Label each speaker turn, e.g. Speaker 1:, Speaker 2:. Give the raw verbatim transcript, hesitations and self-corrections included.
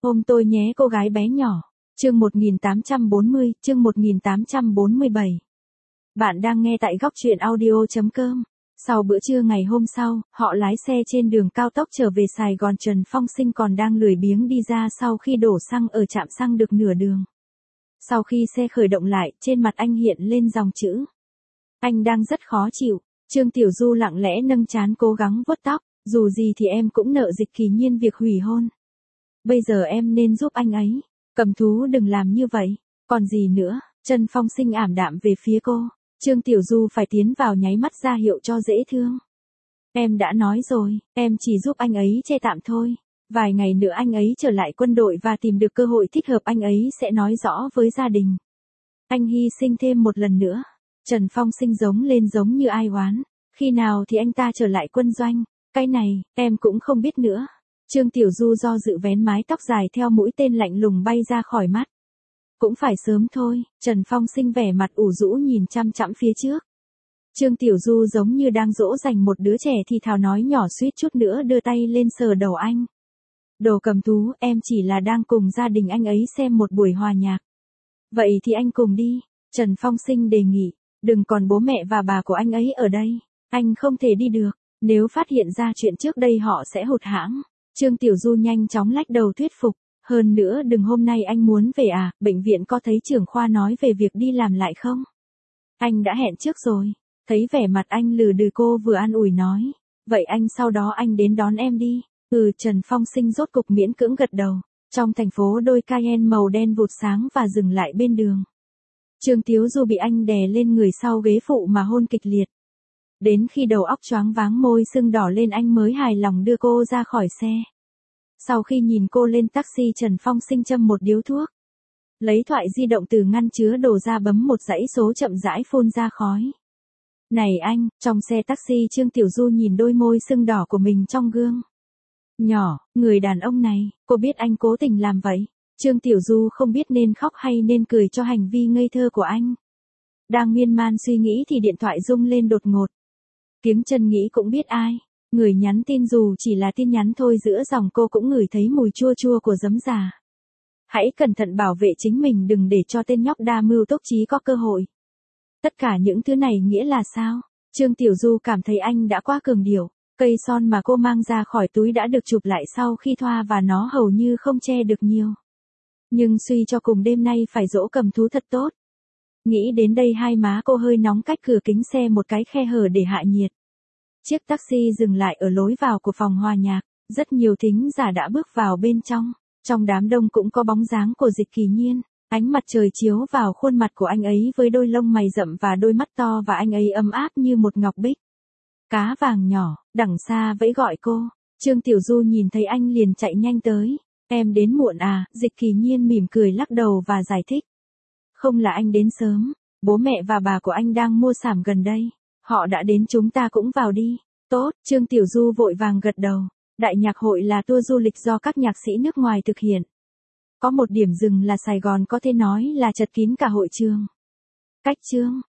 Speaker 1: Ôm tôi nhé cô gái bé nhỏ. Chương một nghìn tám trăm bốn mươi, chương một nghìn tám trăm bốn mươi bảy. Bạn đang nghe tại góc truyện audio chấm com. Sau bữa trưa ngày hôm sau, họ lái xe trên đường cao tốc trở về Sài Gòn. Trần Phong Sinh còn đang lười biếng đi ra sau khi đổ xăng ở trạm xăng được nửa đường. Sau khi xe khởi động lại, trên mặt anh hiện lên dòng chữ. Anh đang rất khó chịu. Trương Tiểu Du lặng lẽ nâng trán cố gắng vuốt tóc. Dù gì thì em cũng nợ Dịch Kỳ Nhiên việc hủy hôn. Bây giờ em nên giúp anh ấy. Cầm thú đừng làm như vậy. Còn gì nữa? Trần Phong Sinh ảm đạm về phía cô. Trương Tiểu Du phải tiến vào nháy mắt ra hiệu cho dễ thương. Em đã nói rồi, em chỉ giúp anh ấy che tạm thôi. Vài ngày nữa anh ấy trở lại quân đội và tìm được cơ hội thích hợp, anh ấy sẽ nói rõ với gia đình. Anh hy sinh thêm một lần nữa. Trần Phong Sinh giống lên giống như ai oán. Khi nào thì anh ta trở lại quân doanh? Cái này, em cũng không biết nữa. Trương Tiểu Du do dự vén mái tóc dài theo mũi tên lạnh lùng bay ra khỏi mắt. Cũng phải sớm thôi. Trần Phong Sinh vẻ mặt ủ rũ nhìn chăm chăm phía trước. Trương Tiểu Du giống như đang dỗ dành một đứa trẻ thì thào nói nhỏ, suýt chút nữa đưa tay lên sờ đầu anh. Đồ cầm thú, em chỉ là đang cùng gia đình anh ấy xem một buổi hòa nhạc. Vậy thì anh cùng đi. Trần Phong Sinh đề nghị. Đừng còn bố mẹ và bà của anh ấy ở đây. Anh không thể đi được. Nếu phát hiện ra chuyện trước đây họ sẽ hụt hẫng. Trương Tiểu Du nhanh chóng lách đầu thuyết phục. Hơn nữa đừng hôm nay anh muốn về à, bệnh viện có thấy trưởng khoa nói về việc đi làm lại không? Anh đã hẹn trước rồi. Thấy vẻ mặt anh lừ đừ cô vừa an ủi nói. Vậy anh sau đó anh đến đón em đi. Ừ, Trần Phong Sinh rốt cục miễn cưỡng gật đầu. Trong thành phố đôi Cayenne màu đen vụt sáng và dừng lại bên đường. Trương Tiểu Du bị anh đè lên người sau ghế phụ mà hôn kịch liệt. Đến khi đầu óc choáng váng môi sưng đỏ lên anh mới hài lòng đưa cô ra khỏi xe. Sau khi nhìn cô lên taxi, Trần Phong Sinh châm một điếu thuốc. Lấy thoại di động từ ngăn chứa đồ ra bấm một dãy số chậm rãi phun ra khói. Này anh, trong xe taxi Trương Tiểu Du nhìn đôi môi sưng đỏ của mình trong gương. Nhỏ, người đàn ông này, cô biết anh cố tình làm vậy. Trương Tiểu Du không biết nên khóc hay nên cười cho hành vi ngây thơ của anh. Đang miên man suy nghĩ thì điện thoại rung lên đột ngột. Tiếng chân nghĩ cũng biết ai. Người nhắn tin dù chỉ là tin nhắn thôi, giữa dòng cô cũng ngửi thấy mùi chua chua của giấm già. Hãy cẩn thận bảo vệ chính mình, đừng để cho tên nhóc đa mưu túc trí có cơ hội. Tất cả những thứ này nghĩa là sao? Trương Tiểu Du cảm thấy anh đã quá cường điệu. Cây son mà cô mang ra khỏi túi đã được chụp lại sau khi thoa và nó hầu như không che được nhiều. Nhưng suy cho cùng đêm nay phải dỗ cầm thú thật tốt. Nghĩ đến đây hai má cô hơi nóng, cách cửa kính xe một cái khe hở để hạ nhiệt. Chiếc taxi dừng lại ở lối vào của phòng hòa nhạc. Rất nhiều thính giả đã bước vào bên trong. Trong đám đông cũng có bóng dáng của Dịch Kỳ Nhiên. Ánh mặt trời chiếu vào khuôn mặt của anh ấy với đôi lông mày rậm và đôi mắt to, và anh ấy ấm áp như một ngọc bích. Cá vàng nhỏ, đằng xa vẫy gọi cô. Trương Tiểu Du nhìn thấy anh liền chạy nhanh tới. Em đến muộn à? Dịch Kỳ Nhiên mỉm cười lắc đầu và giải thích. Không, là anh đến sớm. Bố mẹ và bà của anh đang mua sắm gần đây. Họ đã đến, chúng ta cũng vào đi. Tốt, Trương Tiểu Du vội vàng gật đầu. Đại nhạc hội là tour du lịch do các nhạc sĩ nước ngoài thực hiện. Có một điểm dừng là Sài Gòn có thể nói là chật kín cả hội trường. Cách chương,